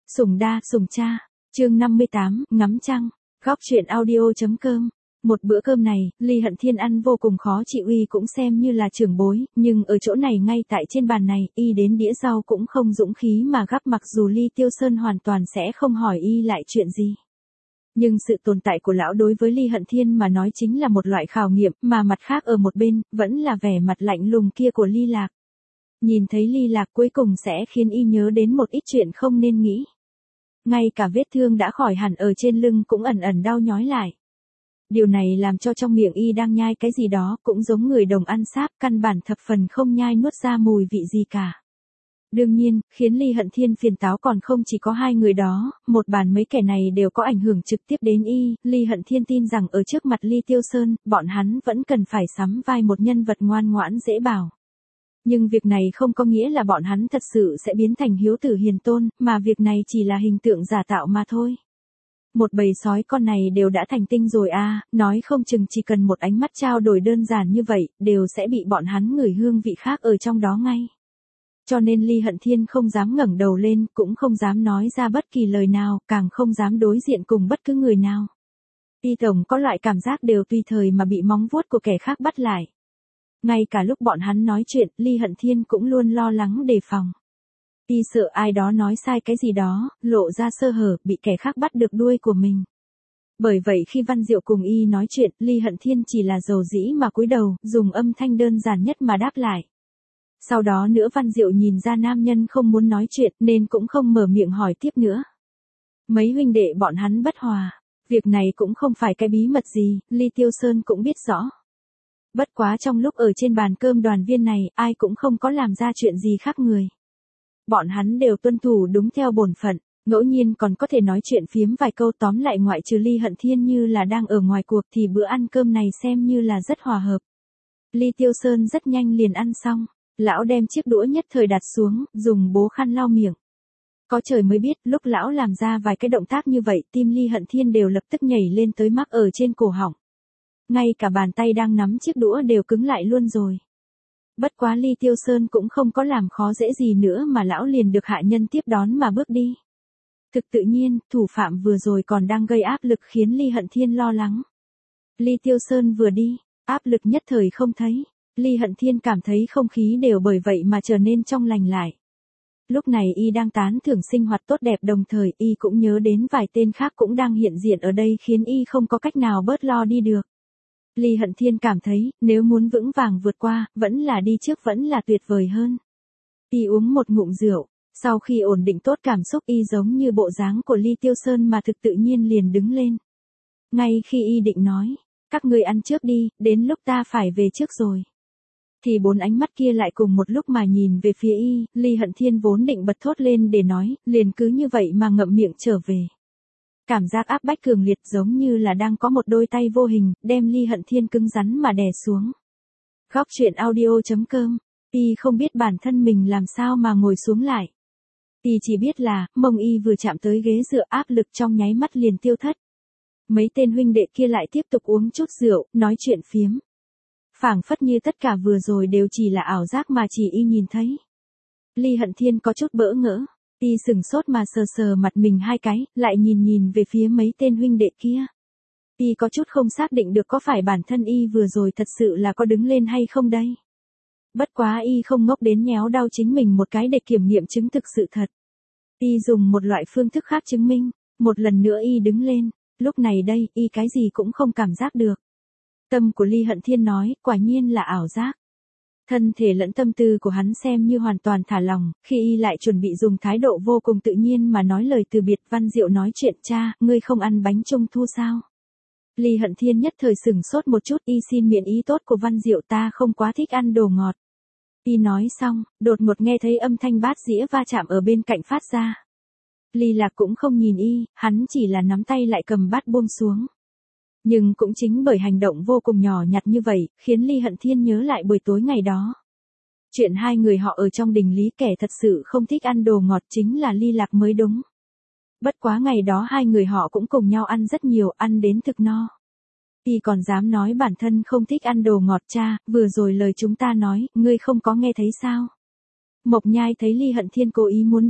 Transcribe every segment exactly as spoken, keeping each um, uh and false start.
Sủng đa, sủng cha. Chương năm mươi tám, ngắm trăng. Góc truyện audio.com. Một bữa cơm này, Ly Hận Thiên ăn vô cùng khó chịu, y cũng xem như là trưởng bối, nhưng ở chỗ này ngay tại trên bàn này, y đến đĩa rau cũng không dũng khí mà gắp, mặc dù Ly Tiêu Sơn hoàn toàn sẽ không hỏi y lại chuyện gì. Nhưng sự tồn tại của lão đối với Ly Hận Thiên mà nói chính là một loại khảo nghiệm, mà mặt khác ở một bên, vẫn là vẻ mặt lạnh lùng kia của Ly Lạc. Nhìn thấy Ly Lạc cuối cùng sẽ khiến y nhớ đến một ít chuyện không nên nghĩ. Ngay cả vết thương đã khỏi hẳn ở trên lưng cũng ẩn ẩn đau nhói lại. Điều này làm cho trong miệng y đang nhai cái gì đó, cũng giống người đồng ăn sáp, căn bản thập phần không nhai nuốt ra mùi vị gì cả. Đương nhiên, khiến Ly Hận Thiên phiền táo còn không chỉ có hai người đó, một bàn mấy kẻ này đều có ảnh hưởng trực tiếp đến y. Ly Hận Thiên tin rằng ở trước mặt Ly Tiêu Sơn, bọn hắn vẫn cần phải sắm vai một nhân vật ngoan ngoãn dễ bảo. Nhưng việc này không có nghĩa là bọn hắn thật sự sẽ biến thành hiếu tử hiền tôn, mà việc này chỉ là hình tượng giả tạo mà thôi. Một bầy sói con này đều đã thành tinh rồi à, nói không chừng chỉ cần một ánh mắt trao đổi đơn giản như vậy, đều sẽ bị bọn hắn ngửi hương vị khác ở trong đó ngay. Cho nên Ly Hận Thiên không dám ngẩng đầu lên, cũng không dám nói ra bất kỳ lời nào, càng không dám đối diện cùng bất cứ người nào. Y tổng có loại cảm giác đều tùy thời mà bị móng vuốt của kẻ khác bắt lại. Ngay cả lúc bọn hắn nói chuyện, Ly Hận Thiên cũng luôn lo lắng đề phòng. Y sợ ai đó nói sai cái gì đó, lộ ra sơ hở, bị kẻ khác bắt được đuôi của mình. Bởi vậy khi Văn Diệu cùng y nói chuyện, Ly Hận Thiên chỉ là dầu dĩ mà cúi đầu, dùng âm thanh đơn giản nhất mà đáp lại. Sau đó nữa Văn Diệu nhìn ra nam nhân không muốn nói chuyện, nên cũng không mở miệng hỏi tiếp nữa. Mấy huynh đệ bọn hắn bất hòa. Việc này cũng không phải cái bí mật gì, Ly Tiêu Sơn cũng biết rõ. Bất quá trong lúc ở trên bàn cơm đoàn viên này, ai cũng không có làm ra chuyện gì khác người. Bọn hắn đều tuân thủ đúng theo bổn phận, ngẫu nhiên còn có thể nói chuyện phiếm vài câu, tóm lại ngoại trừ Ly Hận Thiên như là đang ở ngoài cuộc thì bữa ăn cơm này xem như là rất hòa hợp. Ly Tiêu Sơn rất nhanh liền ăn xong, lão đem chiếc đũa nhất thời đặt xuống, dùng bố khăn lau miệng. Có trời mới biết, lúc lão làm ra vài cái động tác như vậy, tim Ly Hận Thiên đều lập tức nhảy lên tới mắc ở trên cổ họng. Ngay cả bàn tay đang nắm chiếc đũa đều cứng lại luôn rồi. Bất quá Ly Tiêu Sơn cũng không có làm khó dễ gì nữa mà lão liền được hạ nhân tiếp đón mà bước đi. Thực tự nhiên, thủ phạm vừa rồi còn đang gây áp lực khiến Ly Hận Thiên lo lắng. Ly Tiêu Sơn vừa đi, áp lực nhất thời không thấy. Ly Hận Thiên cảm thấy không khí đều bởi vậy mà trở nên trong lành lại. Lúc này y đang tán thưởng sinh hoạt tốt đẹp, đồng thời y cũng nhớ đến vài tên khác cũng đang hiện diện ở đây khiến y không có cách nào bớt lo đi được. Ly Hận Thiên cảm thấy, nếu muốn vững vàng vượt qua, vẫn là đi trước vẫn là tuyệt vời hơn. Y uống một ngụm rượu, sau khi ổn định tốt cảm xúc y giống như bộ dáng của Ly Tiêu Sơn mà thực tự nhiên liền đứng lên. Ngay khi y định nói, các ngươi ăn trước đi, đến lúc ta phải về trước rồi. Thì bốn ánh mắt kia lại cùng một lúc mà nhìn về phía y, Ly Hận Thiên vốn định bật thốt lên để nói, liền cứ như vậy mà ngậm miệng trở về. Cảm giác áp bách cường liệt giống như là đang có một đôi tay vô hình, đem Ly Hận Thiên cứng rắn mà đè xuống. Góc truyện audio.com. Y không biết bản thân mình làm sao mà ngồi xuống lại. Y chỉ biết là, mông y vừa chạm tới ghế dựa, áp lực trong nháy mắt liền tiêu thất. Mấy tên huynh đệ kia lại tiếp tục uống chút rượu, nói chuyện phiếm. Phảng phất như tất cả vừa rồi đều chỉ là ảo giác mà chỉ y nhìn thấy. Ly Hận Thiên có chút bỡ ngỡ. Y sừng sốt mà sờ sờ mặt mình hai cái, lại nhìn nhìn về phía mấy tên huynh đệ kia. Y có chút không xác định được có phải bản thân y vừa rồi thật sự là có đứng lên hay không đây. Bất quá y không ngốc đến nhéo đau chính mình một cái để kiểm nghiệm chứng thực sự thật. Y dùng một loại phương thức khác chứng minh, một lần nữa y đứng lên, lúc này đây y cái gì cũng không cảm giác được. Tâm của Ly Hận Thiên nói, quả nhiên là ảo giác. Thân thể lẫn tâm tư của hắn xem như hoàn toàn thả lòng, khi y lại chuẩn bị dùng thái độ vô cùng tự nhiên mà nói lời từ biệt. Văn Diệu nói chuyện, cha, ngươi không ăn bánh trung thu sao? Ly Hận Thiên nhất thời sừng sốt một chút, y xin miễn ý tốt của Văn Diệu, ta không quá thích ăn đồ ngọt. Y nói xong, đột ngột nghe thấy âm thanh bát dĩa va chạm ở bên cạnh phát ra. Ly Lạc cũng không nhìn y, hắn chỉ là nắm tay lại cầm bát buông xuống. Nhưng cũng chính bởi hành động vô cùng nhỏ nhặt như vậy, khiến Ly Hận Thiên nhớ lại buổi tối ngày đó. Chuyện hai người họ ở trong đình lý, kẻ thật sự không thích ăn đồ ngọt chính là Ly Lạc mới đúng. Bất quá ngày đó hai người họ cũng cùng nhau ăn rất nhiều, ăn đến thực no. Y còn dám nói bản thân không thích ăn đồ ngọt, cha, vừa rồi lời chúng ta nói, ngươi không có nghe thấy sao? Mộc Nhai thấy Ly Hận Thiên cố ý muốn đi,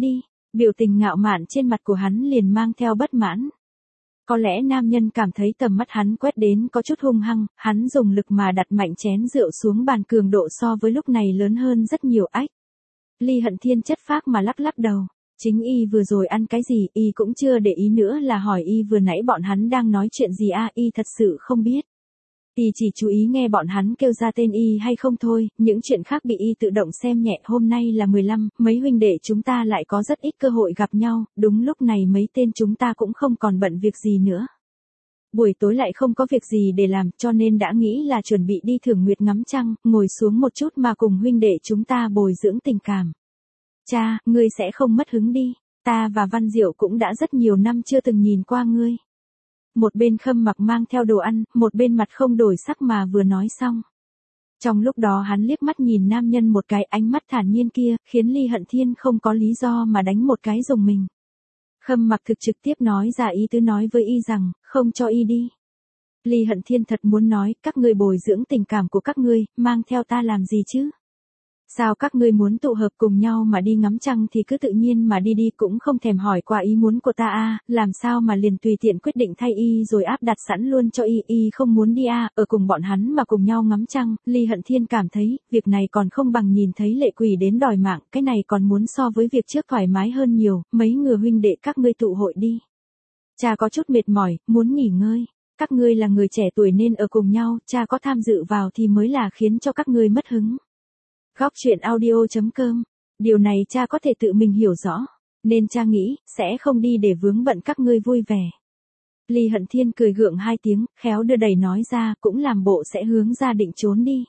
Biểu tình ngạo mạn trên mặt của hắn liền mang theo bất mãn. Có lẽ nam nhân cảm thấy tầm mắt hắn quét đến có chút hung hăng, hắn dùng lực mà đặt mạnh chén rượu xuống bàn, cường độ so với lúc này lớn hơn rất nhiều. Ách. Ly Hận Thiên chất phác mà lắc lắc đầu. Chính y vừa rồi ăn cái gì, y cũng chưa để ý nữa là hỏi y vừa nãy bọn hắn đang nói chuyện gì a, y thật sự không biết. Y chỉ chú ý nghe bọn hắn kêu ra tên y hay không thôi, những chuyện khác bị y tự động xem nhẹ. Hôm nay là mười lăm, mấy huynh đệ chúng ta lại có rất ít cơ hội gặp nhau, đúng lúc này mấy tên chúng ta cũng không còn bận việc gì nữa. Buổi tối lại không có việc gì để làm, cho nên đã nghĩ là chuẩn bị đi thưởng nguyệt ngắm trăng, ngồi xuống một chút mà cùng huynh đệ chúng ta bồi dưỡng tình cảm. Cha, ngươi sẽ không mất hứng đi, ta và Văn Diệu cũng đã rất nhiều năm chưa từng nhìn qua ngươi. Một bên Khâm Mặc mang theo đồ ăn, một bên mặt không đổi sắc mà vừa nói xong. Trong lúc đó hắn liếc mắt nhìn nam nhân một cái, ánh mắt thản nhiên kia, khiến Ly Hận Thiên không có lý do mà đánh một cái rùng mình. Khâm Mặc thực trực tiếp nói ra ý tứ, nói với y rằng, không cho y đi. Ly Hận Thiên thật muốn nói, các ngươi bồi dưỡng tình cảm của các ngươi, mang theo ta làm gì chứ? Sao các ngươi muốn tụ hợp cùng nhau mà đi ngắm trăng thì cứ tự nhiên mà đi đi, cũng không thèm hỏi qua ý muốn của ta a, làm sao mà liền tùy tiện quyết định thay y rồi áp đặt sẵn luôn cho y, y không muốn đi a, ở cùng bọn hắn mà cùng nhau ngắm trăng. Ly Hận Thiên cảm thấy, việc này còn không bằng nhìn thấy lệ quỷ đến đòi mạng, cái này còn muốn so với việc trước thoải mái hơn nhiều. Mấy người huynh đệ các ngươi tụ hội đi. Cha có chút mệt mỏi, muốn nghỉ ngơi. Các ngươi là người trẻ tuổi nên ở cùng nhau, cha có tham dự vào thì mới là khiến cho các ngươi mất hứng. Góc truyện audio chấm com. Điều này cha có thể tự mình hiểu rõ, nên cha nghĩ, sẽ không đi để vướng bận các ngươi vui vẻ. Ly Hận Thiên cười gượng hai tiếng, khéo đưa đẩy nói ra, cũng làm bộ sẽ hướng ra định trốn đi.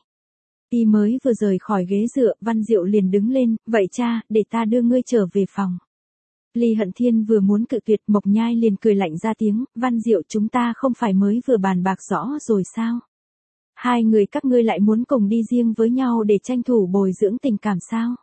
Y mới vừa rời khỏi ghế dựa, Văn Diệu liền đứng lên, vậy cha, để ta đưa ngươi trở về phòng. Ly Hận Thiên vừa muốn cự tuyệt, Mộc Nhai liền cười lạnh ra tiếng, Văn Diệu, chúng ta không phải mới vừa bàn bạc rõ rồi sao? Hai người các ngươi lại muốn cùng đi riêng với nhau để tranh thủ bồi dưỡng tình cảm sao?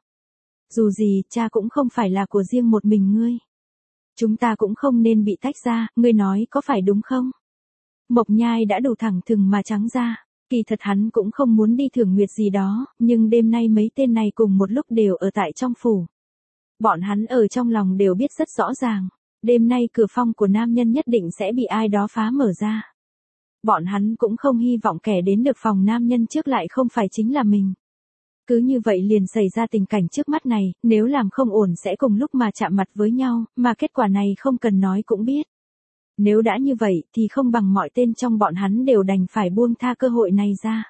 Dù gì, cha cũng không phải là của riêng một mình ngươi. Chúng ta cũng không nên bị tách ra, ngươi nói có phải đúng không? Mộc Nhai đã đủ thẳng thừng mà trắng ra. Kỳ thật hắn cũng không muốn đi thưởng nguyệt gì đó, nhưng đêm nay mấy tên này cùng một lúc đều ở tại trong phủ. Bọn hắn ở trong lòng đều biết rất rõ ràng, đêm nay cửa phòng của nam nhân nhất định sẽ bị ai đó phá mở ra. Bọn hắn cũng không hy vọng kẻ đến được phòng nam nhân trước lại không phải chính là mình. Cứ như vậy liền xảy ra tình cảnh trước mắt này, nếu làm không ổn sẽ cùng lúc mà chạm mặt với nhau, mà kết quả này không cần nói cũng biết. Nếu đã như vậy thì không bằng mọi tên trong bọn hắn đều đành phải buông tha cơ hội này ra.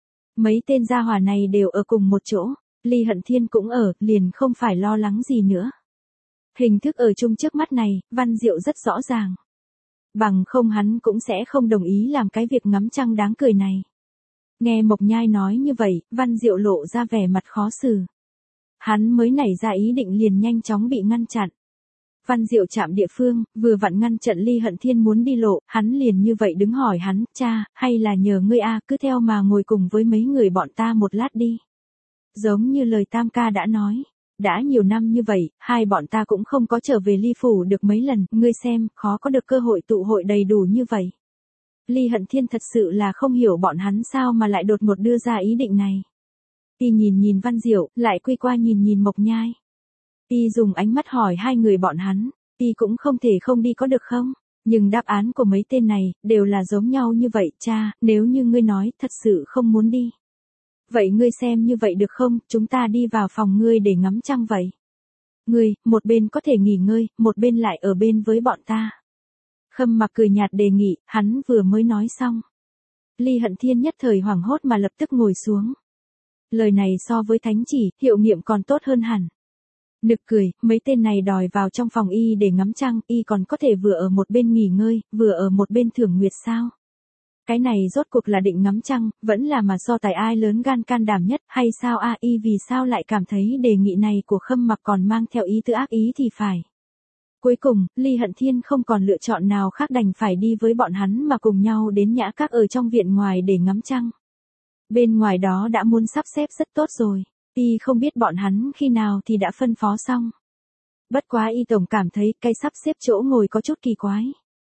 Mấy tên gia hỏa này đều ở cùng một chỗ, Ly Hận Thiên cũng ở, liền không phải lo lắng gì nữa. Hình thức ở chung trước mắt này, Văn Diệu rất rõ ràng. Bằng không hắn cũng sẽ không đồng ý làm cái việc ngắm trăng đáng cười này. Nghe Mộc Nhai nói như vậy, Văn Diệu lộ ra vẻ mặt khó xử. Hắn mới nảy ra ý định liền nhanh chóng bị ngăn chặn. Văn Diệu chạm địa phương, vừa vặn ngăn chặn Ly Hận Thiên muốn đi lộ, hắn liền như vậy đứng hỏi hắn, cha, hay là nhờ ngươi a, cứ theo mà ngồi cùng với mấy người bọn ta một lát đi. Giống như lời Tam ca đã nói, đã nhiều năm như vậy, hai bọn ta cũng không có trở về Ly phủ được mấy lần, ngươi xem, khó có được cơ hội tụ hội đầy đủ như vậy. Ly Hận Thiên thật sự là không hiểu bọn hắn sao mà lại đột ngột đưa ra ý định này. Y nhìn nhìn Văn Diệu, lại quy qua nhìn nhìn Mộc Nhai. Y dùng ánh mắt hỏi hai người bọn hắn, Y cũng không thể không đi có được không? Nhưng đáp án của mấy tên này, đều là giống nhau như vậy, cha, nếu như ngươi nói, thật sự không muốn đi. Vậy ngươi xem như vậy được không, chúng ta đi vào phòng ngươi để ngắm trăng vậy. Ngươi, một bên có thể nghỉ ngơi, một bên lại ở bên với bọn ta. Khâm Mặc cười nhạt đề nghị, hắn vừa mới nói xong. Ly Hận Thiên nhất thời hoảng hốt mà lập tức ngồi xuống. Lời này so với thánh chỉ, hiệu nghiệm còn tốt hơn hẳn. Nực cười, mấy tên này đòi vào trong phòng y để ngắm trăng, y còn có thể vừa ở một bên nghỉ ngơi, vừa ở một bên thưởng nguyệt sao? Cái này rốt cuộc là định ngắm trăng, vẫn là mà so tài ai lớn gan can đảm nhất, hay sao a, y vì sao lại cảm thấy đề nghị này của Khâm Mặc còn mang theo ý tứ ác ý thì phải. Cuối cùng, Ly Hận Thiên không còn lựa chọn nào khác đành phải đi với bọn hắn mà cùng nhau đến nhã các ở trong viện ngoài để ngắm trăng. Bên ngoài đó đã muốn sắp xếp rất tốt rồi, y không biết bọn hắn khi nào thì đã phân phó xong. Bất quá y tổng cảm thấy cái sắp xếp chỗ ngồi có chút kỳ quái.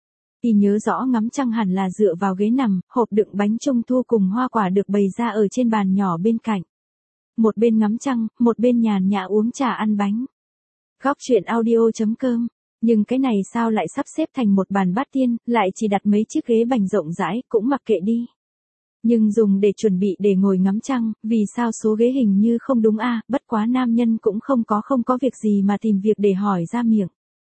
Y nhớ rõ ngắm trăng hẳn là dựa vào ghế nằm, hộp đựng bánh trung thu cùng hoa quả được bày ra ở trên bàn nhỏ bên cạnh. Một bên ngắm trăng, một bên nhàn nhã uống trà ăn bánh. Góc truyện audio.com. Nhưng cái này sao lại sắp xếp thành một bàn bát tiên, lại chỉ đặt mấy chiếc ghế bành rộng rãi, cũng mặc kệ đi. Nhưng dùng để chuẩn bị để ngồi ngắm trăng, vì sao số ghế hình như không đúng a? Bất quá nam nhân cũng không có không có việc gì mà tìm việc để hỏi ra miệng.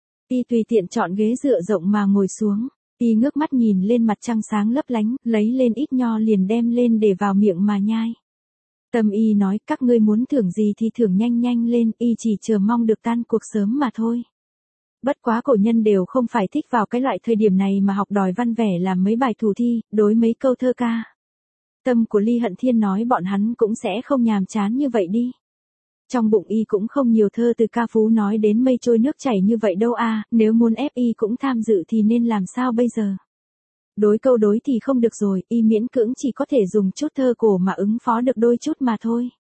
Y tùy tiện chọn ghế dựa rộng mà ngồi xuống. Y ngước mắt nhìn lên mặt trăng sáng lấp lánh, lấy lên ít nho liền đem lên để vào miệng mà nhai. Tâm Y nói, các ngươi muốn thưởng gì thì thưởng nhanh nhanh lên, Y chỉ chờ mong được tan cuộc sớm mà thôi. Bất quá cổ nhân đều không phải thích vào cái loại thời điểm này mà học đòi văn vẻ làm mấy bài thủ thi, đối mấy câu thơ ca. Tâm của Ly Hận Thiên nói bọn hắn cũng sẽ không nhàm chán như vậy đi. Trong bụng Y cũng không nhiều thơ từ ca phú nói đến mây trôi nước chảy như vậy đâu a, nếu muốn ép Y cũng tham dự thì nên làm sao bây giờ? Đối câu đối thì không được rồi, Y miễn cưỡng chỉ có thể dùng chút thơ cổ mà ứng phó được đôi chút mà thôi.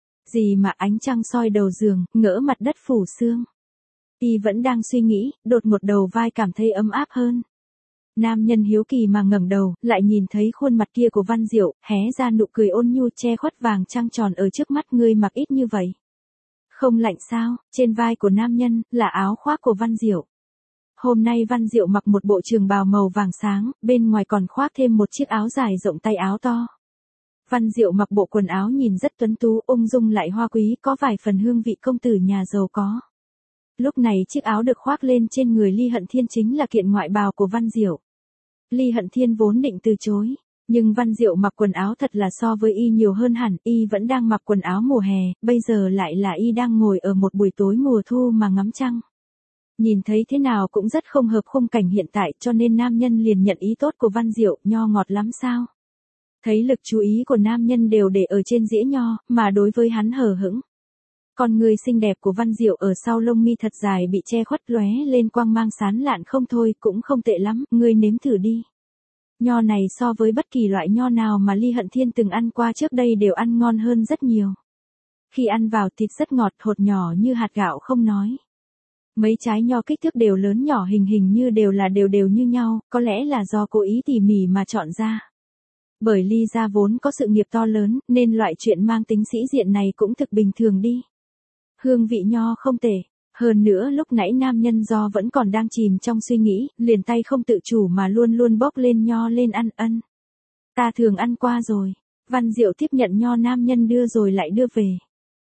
Gì mà ánh trăng soi đầu giường, ngỡ mặt đất phủ sương. Y vẫn đang suy nghĩ, đột một đầu vai cảm thấy ấm áp hơn. Nam nhân hiếu kỳ mà ngẩng đầu, lại nhìn thấy khuôn mặt kia của Văn Diệu, hé ra nụ cười ôn nhu che khuất vàng trăng tròn ở trước mắt. Ngươi mặc ít như vậy. Không lạnh sao? Trên vai của nam nhân, là áo khoác của Văn Diệu. Hôm nay Văn Diệu mặc một bộ trường bào màu vàng sáng, bên ngoài còn khoác thêm một chiếc áo dài rộng tay áo to. Văn Diệu mặc bộ quần áo nhìn rất tuấn tú, ung dung lại hoa quý, có vài phần hương vị công tử nhà giàu có. Lúc này chiếc áo được khoác lên trên người Ly Hận Thiên chính là kiện ngoại bào của Văn Diệu. Ly Hận Thiên vốn định từ chối, nhưng Văn Diệu mặc quần áo thật là so với Y nhiều hơn hẳn. Y vẫn đang mặc quần áo mùa hè, bây giờ lại là Y đang ngồi ở một buổi tối mùa thu mà ngắm trăng. Nhìn thấy thế nào cũng rất không hợp khung cảnh hiện tại, cho nên nam nhân liền nhận ý tốt của Văn Diệu. Nho ngọt lắm sao? Thấy lực chú ý của nam nhân đều để ở trên dĩa nho, mà đối với hắn hờ hững. Con người xinh đẹp của Văn Diệu ở sau lông mi thật dài bị che khuất lóe lên quang mang sán lạn không thôi, cũng không tệ lắm, ngươi nếm thử đi. Nho này so với bất kỳ loại nho nào mà Ly Hận Thiên từng ăn qua trước đây đều ăn ngon hơn rất nhiều. Khi ăn vào thịt rất ngọt, hột nhỏ như hạt gạo không nói. Mấy trái nho kích thước đều lớn nhỏ, hình hình như đều là đều đều như nhau, có lẽ là do cố ý tỉ mỉ mà chọn ra. Bởi Ly gia vốn có sự nghiệp to lớn, nên loại chuyện mang tính sĩ diện này cũng thực bình thường đi. Hương vị nho không tệ. Hơn nữa lúc nãy nam nhân do vẫn còn đang chìm trong suy nghĩ, liền tay không tự chủ mà luôn luôn bốc lên nho lên ăn. Ân. Ta thường ăn qua rồi. Văn Diệu tiếp nhận nho nam nhân đưa rồi lại đưa về.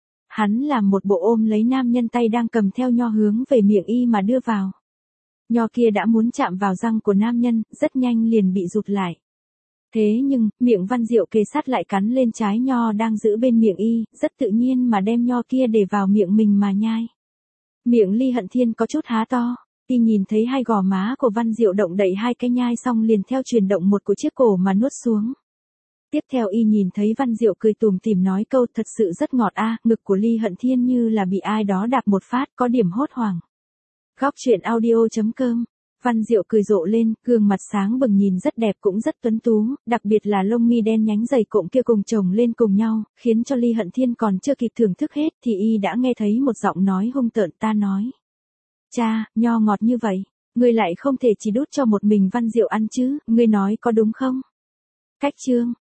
Hắn làm một bộ ôm lấy nam nhân tay đang cầm theo nho hướng về miệng Y mà đưa vào. Nho kia đã muốn chạm vào răng của nam nhân, rất nhanh liền bị rụt lại. Thế nhưng, miệng Văn Diệu kề sát lại cắn lên trái nho đang giữ bên miệng Y, rất tự nhiên mà đem nho kia để vào miệng mình mà nhai. Miệng Ly Hận Thiên có chút há to, Y nhìn thấy hai gò má của Văn Diệu động đậy hai cái nhai xong liền theo chuyển động một của chiếc cổ mà nuốt xuống. Tiếp theo Y nhìn thấy Văn Diệu cười tủm tỉm nói câu thật sự rất ngọt a, ngực của Ly Hận Thiên như là bị ai đó đạp một phát, có điểm hốt hoảng. Góc truyện audio.com. Văn Diệu cười rộ lên, gương mặt sáng bừng nhìn rất đẹp cũng rất tuấn tú, đặc biệt là lông mi đen nhánh dày cộm kia cùng chồng lên cùng nhau, khiến cho Ly Hận Thiên còn chưa kịp thưởng thức hết thì Y đã nghe thấy một giọng nói hung tợn. Ta nói, cha, nho ngọt như vậy, ngươi lại không thể chỉ đút cho một mình Văn Diệu ăn chứ, ngươi nói có đúng không? Cách chương.